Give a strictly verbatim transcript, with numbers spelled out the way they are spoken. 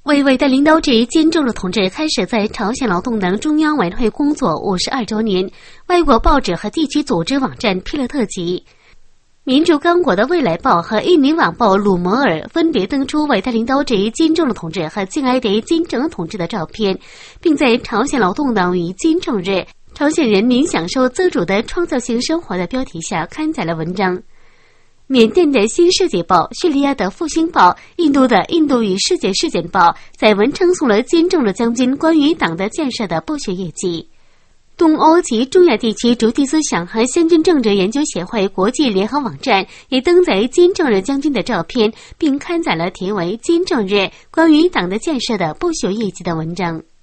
为伟大领导者金正日同志开始在朝鲜劳动党中央委员会工作五十二周年，外国报纸和地区组织网站披了特辑。民主刚果的《未来报》和印尼晚报《鲁摩尔》分别登出伟大领导者金正日同志和敬爱的金正恩同志的照片，并在朝鲜劳动党与金正日朝鲜人民享受自主的创造性生活的标题下刊载了文章。缅甸的新世界报、叙利亚的复兴报、印度的印度与世界事件报载文称颂了金正日将军关于党的建设的不朽业绩。东欧及中亚地区主体思想和先进政治研究协会国际联合网站也登载金正日将军的照片，并刊载了题为《金正日关于党的建设的不朽业绩》的文章。